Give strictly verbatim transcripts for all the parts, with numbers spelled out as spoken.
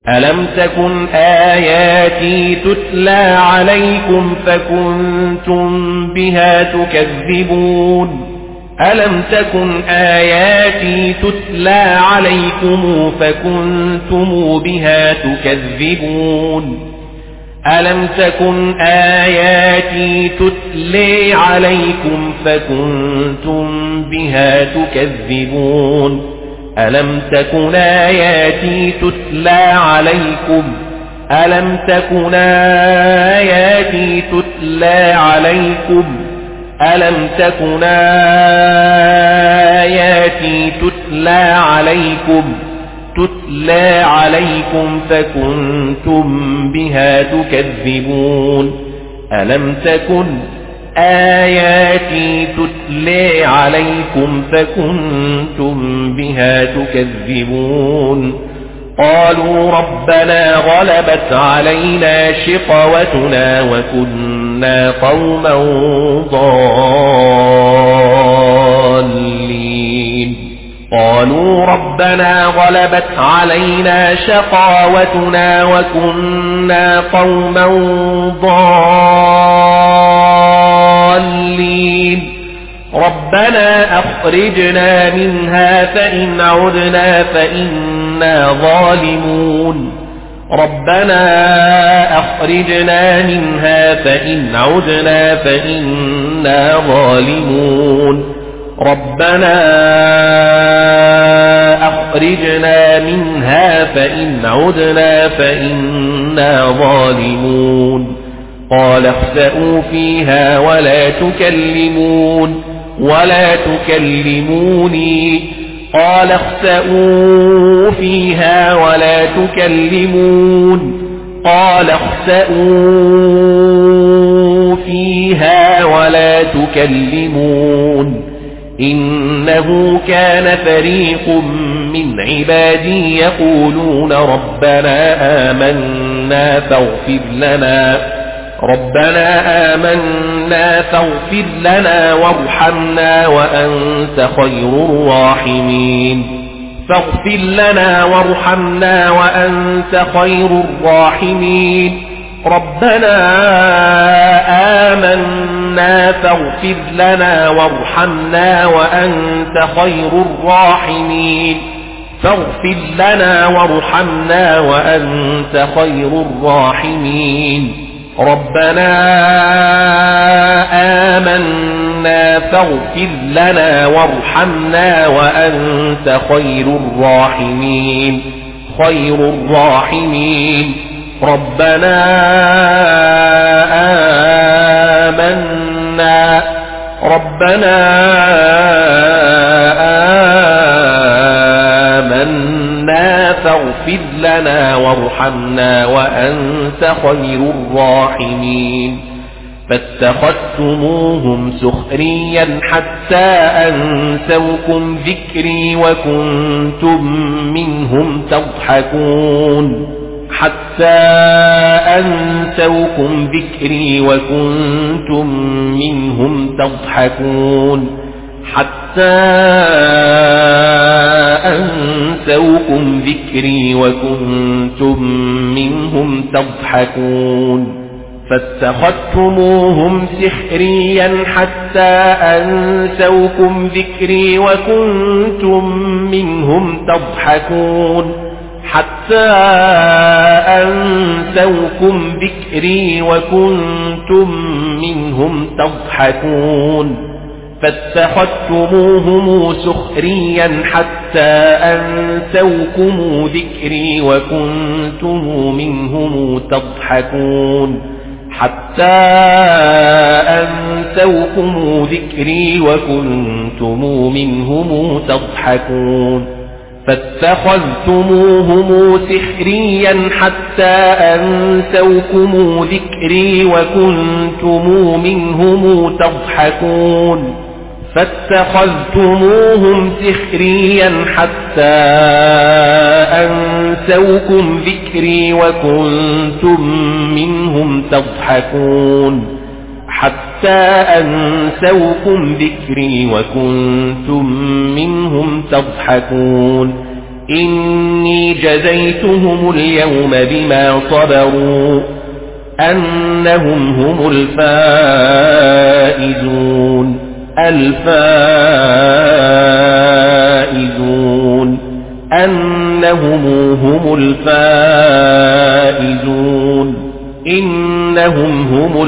ألم تكن آياتي تتلى عليكم فكنتم بها تكذبون ألم تكن آياتي تتلى عليكم فكنتم بها تكذبون ألم تكن آياتي تتلى عليكم فكنتم بها تكذبون ألم تكن آياتي تتلى عليكم ألم تكن آياتي تتلى عليكم ألم تكن آياتي تتلى عليكم تتلى عليكم فكنتم بها تكذبون ألم تكن آياتي تتلى عليكم فكنتم بها تكذبون قالوا ربنا غلبت علينا شقوتنا وكنا قوما ضالين قالوا ربنا غلبت علينا شقاوتنا وكنا قوما ضالين ربنا أخرجنا منها فإن عدنا فإنا ظالمون ربنا أخرجنا منها فإن عدنا فإنا ظالمون ربنا أخرجنا منها فإن عدنا فإنا ظالمون قال اخسئوا فيها ولا تكلمون ولا تكلموني قال اخسئوا فيها ولا تكلمون قال اخسئوا فيها ولا تكلمون إنه كان فريق من عبادي يقولون ربنا آمنا فاغفر لنا ربنا آمنا فاغفر لنا وارحمنا وأنت خير الراحمين فاغفر لنا وارحمنا وأنت خير الراحمين ربنا آمنا فاغفر لنا وارحمنا وأنت خير الراحمين فاغفر لنا وارحمنا وأنت خير الراحمين ربنا آمنا فاغفر لنا وارحمنا وأنت خير الراحمين خير الراحمين ربنا آمنا ربنا آمنا فاغفر لنا وارحمنا وأنت خير الراحمين فاتخذتموهم سخريا حتى أنسوكم ذكري وكنتم منهم تضحكون حتى أنسوكم ذكري وكنتم منهم تضحكون حتى أنسوكم ذكري وكنتم منهم تضحكون فاتخذتموهم سخريا حتى أنسوكم ذكري وكنتم منهم تضحكون حتى أنسوكم ذكري وكنتم منهم تضحكون فاتخذتموهم سخريا حتى أنسوكم ذكري وكنتم منهم تضحكون حتى أنسوكم ذكري وكنتم منهم تضحكون فاتخذتموهم سخريا حتى أنسوكم ذكري وكنتم منهم تضحكون فاتخذتموهم سخريا حتى أنسوكم ذكري وكنتم منهم تضحكون حتى أنسوكم ذكري وكنتم منهم تضحكون إني جزيتهم اليوم بما صبروا أنهم هم الفائزون الفائزون أنهم هم الفائزون إنهم هم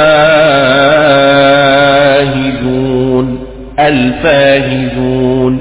الفائزون الفائزون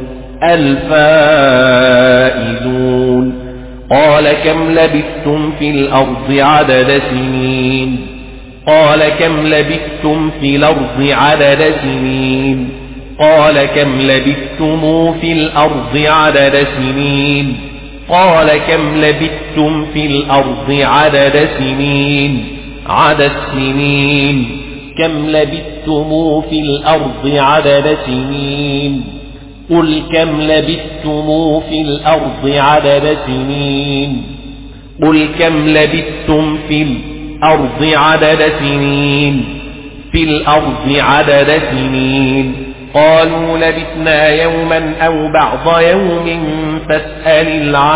الفائزون قال كم لبثتم في الأرض عدد سنين قال كم لبثتم في الأرض عدد سنين قال كم لبثتم في الأرض عدد سنين قال كم لبثتم في الأرض عدد سنين عدد سنين كم لبثتم في الأرض عدد سنين قل كم لبثتم في الأرض عدد سنين قل كم لبثتم في الأرض عدد سنين في الأرض عدد سنين قالوا لبثنا يوما أو بعض يوم فاسأل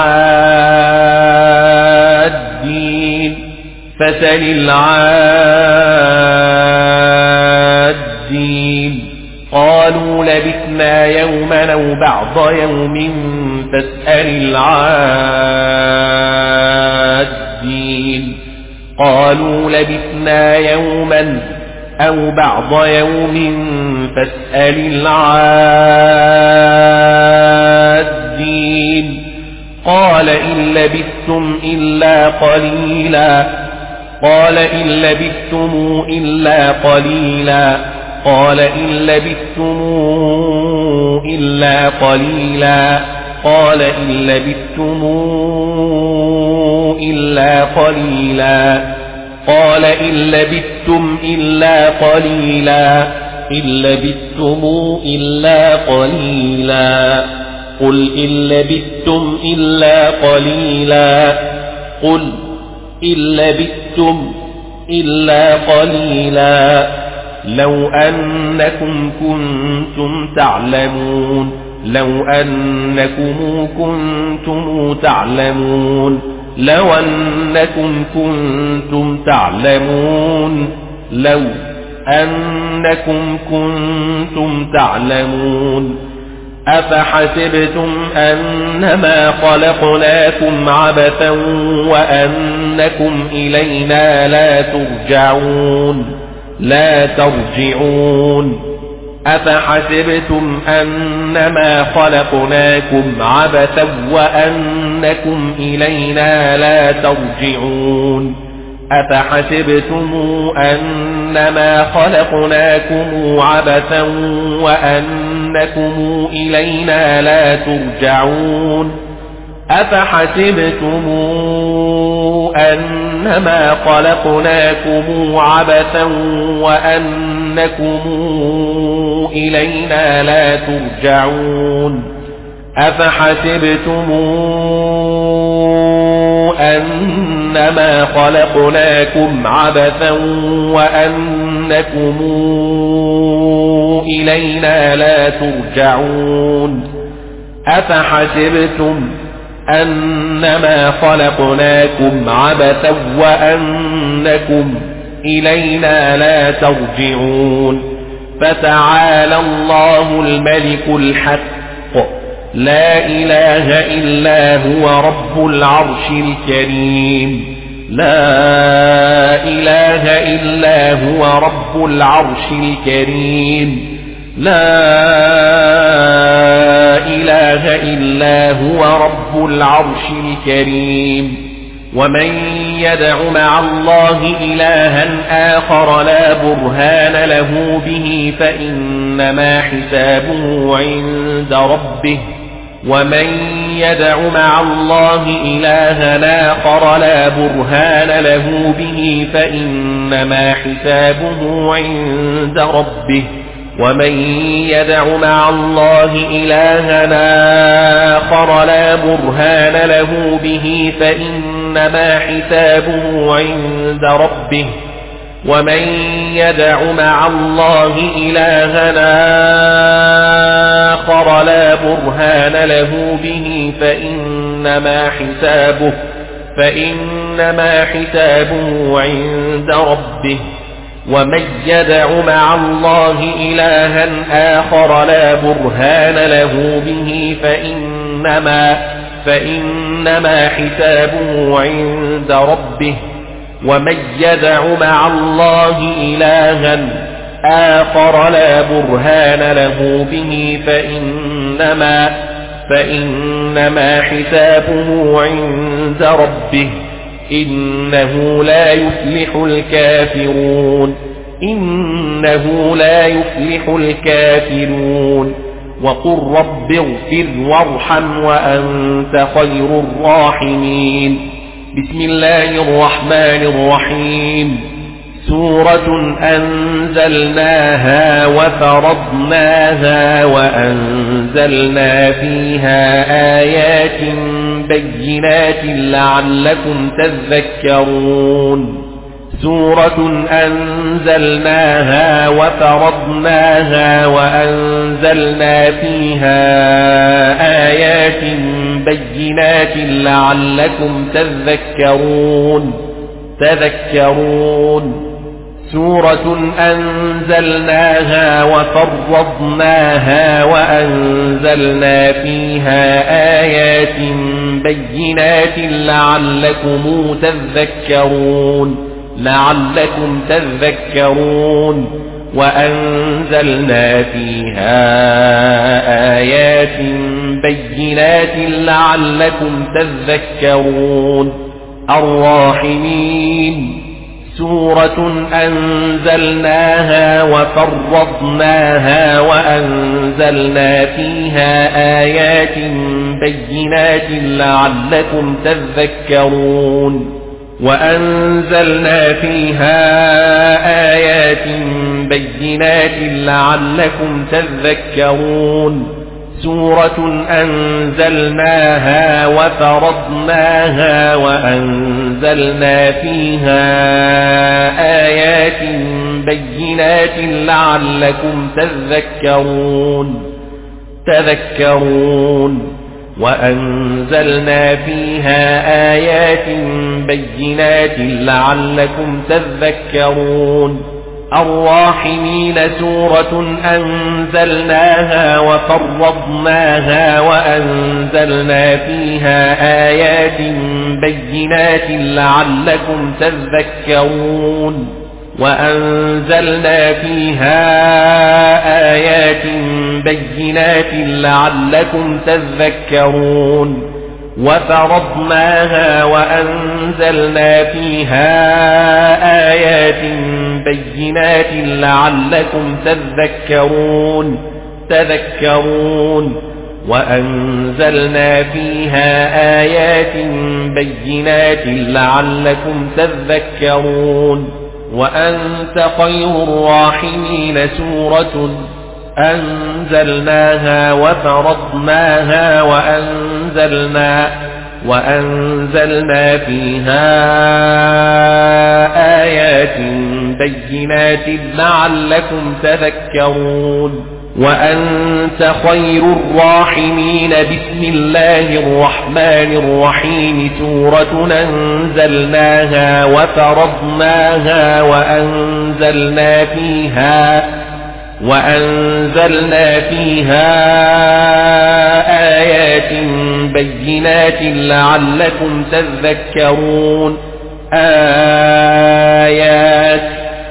العادين فاسأل العادين قالوا لبثنا يوما أو بعض يوم فاسأل العادين قالوا لبثنا يوما أو بعض يوم فاسأل العادين قال إن لبثتم إلا قليلا قال إن لبثتم إلا قليلا قال إن لبثتم إلا قليلا قال إن لبثتم إلا قليلا قال إن لبثتم إلا قليلا إن لبثتم إلا قليلا قل إن لبثتم إلا قليلا قل إن لبثتم إلا قليلا لو أنكم كنتم تعلمون لو أنكم كنتم تعلمون لو أنكم كنتم تعلمون لو أنكم كنتم تعلمون أفحسبتم أنما خلقناكم عبثا وأنكم إلينا لا ترجعون لا ترجعون أفحسبتم أنما خلقناكم عبثا وأنكم إلينا لا ترجعون أفحسبتم أنما خلقناكم عبثا وأنكم إلينا لا ترجعون أفحسبتم أنما خلقناكم عبثا وأنكم إلينا لا ترجعون أفحسبتم أنما خلقناكم عبثا وأنكم إلينا لا ترجعون أفحسبتم أنما خلقناكم عبثا وأنكم إلينا لا ترجعون فتعالى الله الملك الحق لا إله إلا هو رب العرش الكريم لا إله إلا هو رب العرش الكريم لا إله إلا هو رب العرش الكريم ومن يدع مع الله إلها آخر لا برهان له به فإنما حسابه عند ربه ومن يدع مع الله إلها آخر لا برهان له به فإنما حسابه عند ربه ومن يدع مع الله إلها آخر لا برهان له به فإنما حسابه عند ربه ومن يدع مع الله إلهنا آخر لا برهان له به فإنما حسابه فإنما حسابه عند ربه ومن يدع مع الله إلها آخر لا برهان له به فإنما فإنما حسابه عند ربه ومن يدع مع الله إلها آخر لا برهان له به فإنما فإنما حسابه عند ربه إنه لا يفلح الكافرون إنه لا يفلح الكافرون وقل رب اغفر وارحم وأنت خير الراحمين. بسم الله الرحمن الرحيم. سورة أنزلناها وفرضناها وأنزلنا فيها آيات بينات لعلكم تذكرون. سورة أنزلناها وفرضناها وأنزلنا فيها آيات بينات لعلكم تذكرون تذكرون سورة أنزلناها وفرضناها وأنزلنا فيها آيات بينات لعلكم تذكرون لعلكم تذكرون وأنزلنا فيها آيات بينات لعلكم تذكرون. الراحمين. سورة أنزلناها وفرضناها وأنزلنا فيها آيات بينات لعلكم تذكرون وأنزلنا فيها آيات بينات لعلكم تذكرون. سورة أنزلناها وفرضناها وأنزلنا فيها آيات بينات لعلكم تذكرون تذكرون وأنزلنا فيها آيات بينات لعلكم تذكرون. الراحمين. سورة أنزلناها وفرضناها وأنزلنا فيها آيات بينات لعلكم تذكرون وأنزلنا فيها آيات بينات لعلكم تذكرون وفرضناها وأنزلنا فيها آيات بينات لعلكم تذكرون تذكرون وأنزلنا فيها آيات بينات لعلكم تذكرون وأنت خير الراحمين. سورة أنزلناها وفرضناها وأنزلنا وأنزلنا فيها آيات بينات لعلكم تذكرون وأنت خير الراحمين. بسم الله الرحمن الرحيم. سورة أنزلناها وفرضناها وأنزلنا فيها وأنزلنا فيها آيات بينات لعلكم تذكرون. آيات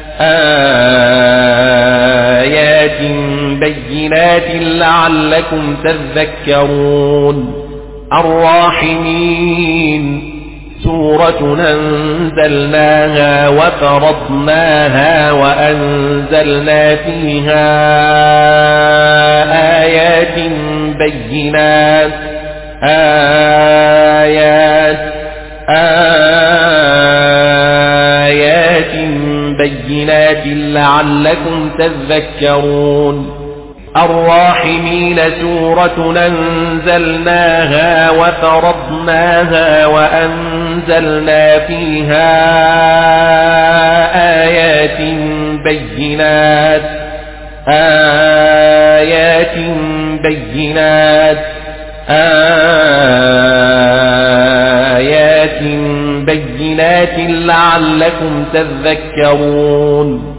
آيات بينات لعلكم تذكرون. الراحمين. سورة أنزلناها وفرضناها وأنزلنا فيها آيات بينات آيات آيات بينات لعلكم تذكرون. الراحمين. سورة أنزلناها وفرضناها وأنزلنا فيها آيات بينات آيات بينات آيات بينات لعلكم تذكرون